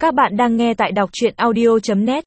Các bạn đang nghe tại đọc truyện audio.net.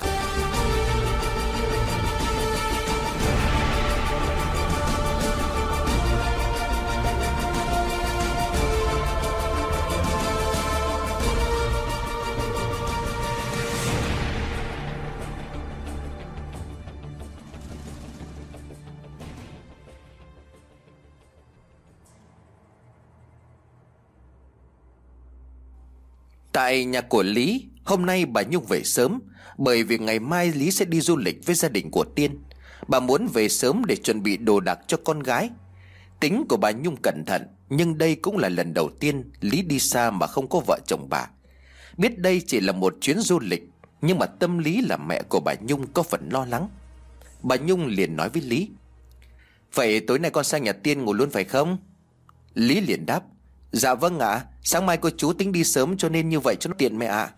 Tại nhà của Lý, hôm nay bà Nhung về sớm, bởi vì ngày mai Lý sẽ đi du lịch với gia đình của Tiên. Bà muốn về sớm để chuẩn bị đồ đạc cho con gái. Tính của bà Nhung cẩn thận, nhưng đây cũng là lần đầu tiên Lý đi xa mà không có vợ chồng bà. Biết đây chỉ là một chuyến du lịch, nhưng mà tâm lý là mẹ của bà Nhung có phần lo lắng. Bà Nhung liền nói với Lý: "Vậy tối nay con sang nhà Tiên ngủ luôn phải không?" Lý liền đáp: "Dạ vâng ạ, sáng mai cô chú tính đi sớm cho nên như vậy cho nó tiện mẹ ạ."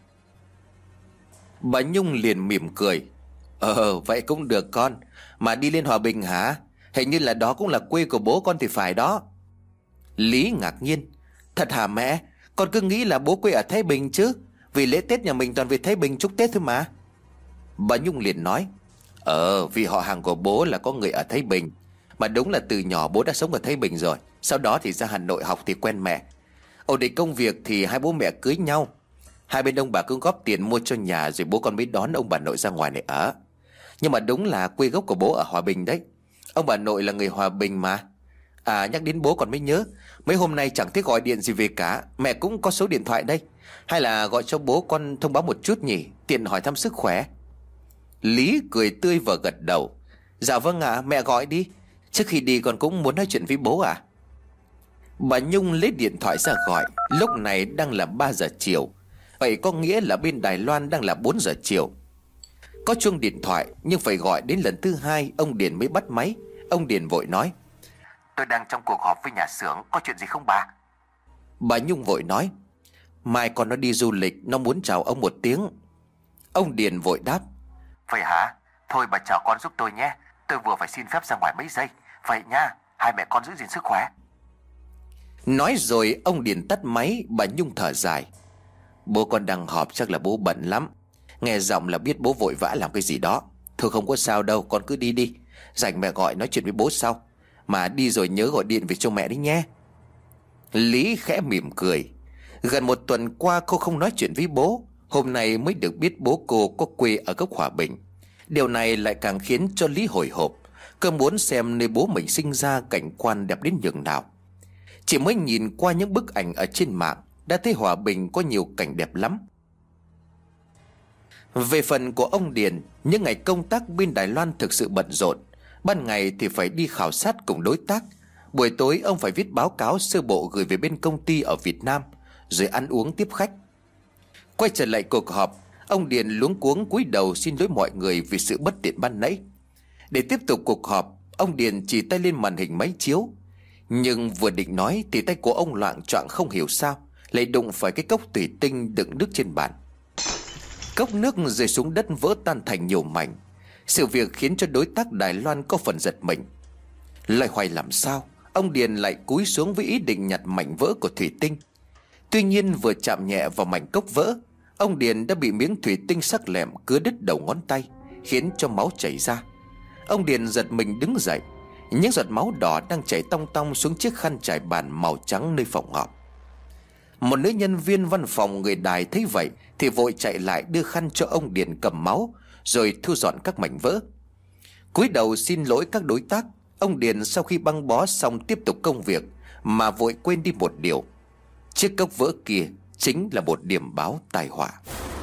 Bà Nhung liền mỉm cười: Vậy cũng được con. Mà đi lên Hòa Bình hả? Hình như là đó cũng là quê của bố con thì phải đó." Lý ngạc nhiên: "Thật hả mẹ? Con cứ nghĩ là bố quê ở Thái Bình chứ. Vì lễ Tết nhà mình toàn về Thái Bình chúc Tết thôi mà." Bà Nhung liền nói: Vì họ hàng của bố là có người ở Thái Bình. Mà đúng là từ nhỏ bố đã sống ở Thái Bình rồi. Sau đó thì ra Hà Nội học thì quen mẹ. Ổn định công việc thì hai bố mẹ cưới nhau. Hai bên ông bà cứ góp tiền mua cho nhà, rồi bố con mới đón ông bà nội ra ngoài này ở. Nhưng mà đúng là quê gốc của bố ở Hòa Bình đấy. Ông bà nội là người Hòa Bình mà. À, nhắc đến bố còn mới nhớ, mấy hôm nay chẳng thấy gọi điện gì về cả. Mẹ cũng có số điện thoại đây. Hay là gọi cho bố con thông báo một chút nhỉ, tiện hỏi thăm sức khỏe." Lý cười tươi và gật đầu: "Dạ vâng ạ, mẹ gọi đi. Trước khi đi con cũng muốn nói chuyện với bố ạ." Bà Nhung lấy điện thoại ra gọi. Lúc này đang là 3 giờ chiều. Vậy có nghĩa là bên Đài Loan đang là 4 giờ chiều. Có chuông điện thoại, nhưng phải gọi đến lần thứ 2 ông Điền mới bắt máy. Ông Điền vội nói: "Tôi đang trong cuộc họp với nhà xưởng, có chuyện gì không bà?" Bà Nhung vội nói: "Mai con nó đi du lịch, nó muốn chào ông một tiếng." Ông Điền vội đáp: "Vậy hả? Thôi bà chào con giúp tôi nhé. Tôi vừa phải xin phép ra ngoài mấy giây. Vậy nha, hai mẹ con giữ gìn sức khỏe." Nói rồi ông Điền tắt máy. Bà Nhung thở dài: "Bố con đang họp, chắc là bố bận lắm. Nghe giọng là biết bố vội vã làm cái gì đó. Thôi không có sao đâu, con cứ đi đi. Rảnh mẹ gọi nói chuyện với bố sau. Mà đi rồi nhớ gọi điện về cho mẹ đấy nhé." Lý khẽ mỉm cười. Gần một tuần qua cô không nói chuyện với bố. Hôm nay mới được biết bố cô có quê ở gốc Hòa Bình. Điều này lại càng khiến cho Lý hồi hộp. Cô muốn xem nơi bố mình sinh ra cảnh quan đẹp đến nhường nào. Chỉ mới nhìn qua những bức ảnh ở trên mạng đã thấy Hòa Bình có nhiều cảnh đẹp lắm. Về phần của ông Điền, những ngày công tác bên Đài Loan thực sự bận rộn. Ban ngày thì phải đi khảo sát cùng đối tác. Buổi tối ông phải viết báo cáo sơ bộ gửi về bên công ty ở Việt Nam, rồi ăn uống tiếp khách. Quay trở lại cuộc họp, ông Điền luống cuống cúi đầu xin lỗi mọi người vì sự bất tiện ban nãy. Để tiếp tục cuộc họp, ông Điền chỉ tay lên màn hình máy chiếu. Nhưng vừa định nói thì tay của ông loạng choạng không hiểu sao lại đụng phải cái cốc thủy tinh đựng nước trên bàn. Cốc nước rơi xuống đất vỡ tan thành nhiều mảnh. Sự việc khiến cho đối tác Đài Loan có phần giật mình. Loay hoay làm sao, ông Điền lại cúi xuống với ý định nhặt mảnh vỡ của thủy tinh. Tuy nhiên vừa chạm nhẹ vào mảnh cốc vỡ, ông Điền đã bị miếng thủy tinh sắc lẹm cứa đứt đầu ngón tay, khiến cho máu chảy ra. Ông Điền giật mình đứng dậy. Những giọt máu đỏ đang chảy tong tong xuống chiếc khăn trải bàn màu trắng nơi phòng họp. Một nữ nhân viên văn phòng người Đài thấy vậy thì vội chạy lại đưa khăn cho ông Điền cầm máu, rồi thu dọn các mảnh vỡ. Cúi đầu xin lỗi các đối tác, ông Điền sau khi băng bó xong tiếp tục công việc mà vội quên đi một điều. Chiếc cốc vỡ kia chính là một điểm báo tai họa.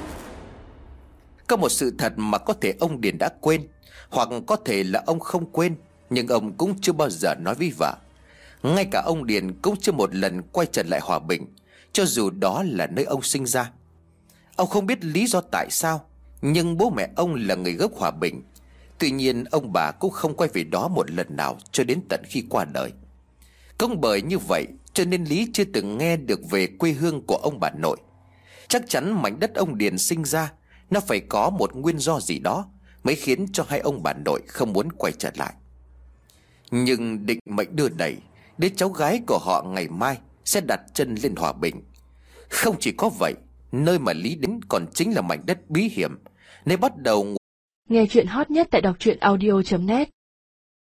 Có một sự thật mà có thể ông Điền đã quên, hoặc có thể là ông không quên, nhưng ông cũng chưa bao giờ nói với vợ. Ngay cả ông Điền cũng chưa một lần quay trở lại Hòa Bình, cho dù đó là nơi ông sinh ra. Ông không biết lý do tại sao, nhưng bố mẹ ông là người gốc Hòa Bình. Tuy nhiên ông bà cũng không quay về đó một lần nào cho đến tận khi qua đời. Cũng bởi như vậy cho nên Lý chưa từng nghe được về quê hương của ông bà nội. Chắc chắn mảnh đất ông Điền sinh ra nó phải có một nguyên do gì đó mới khiến cho hai ông bà nội không muốn quay trở lại. Nhưng định mệnh đưa đẩy, đứa cháu gái của họ ngày mai sẽ đặt chân lên Hòa Bình. Không chỉ có vậy, Nơi mà Lý đến còn chính là mảnh đất bí hiểm, nơi bắt đầu. Nghe chuyện hot nhất tại đọc truyện audio.net.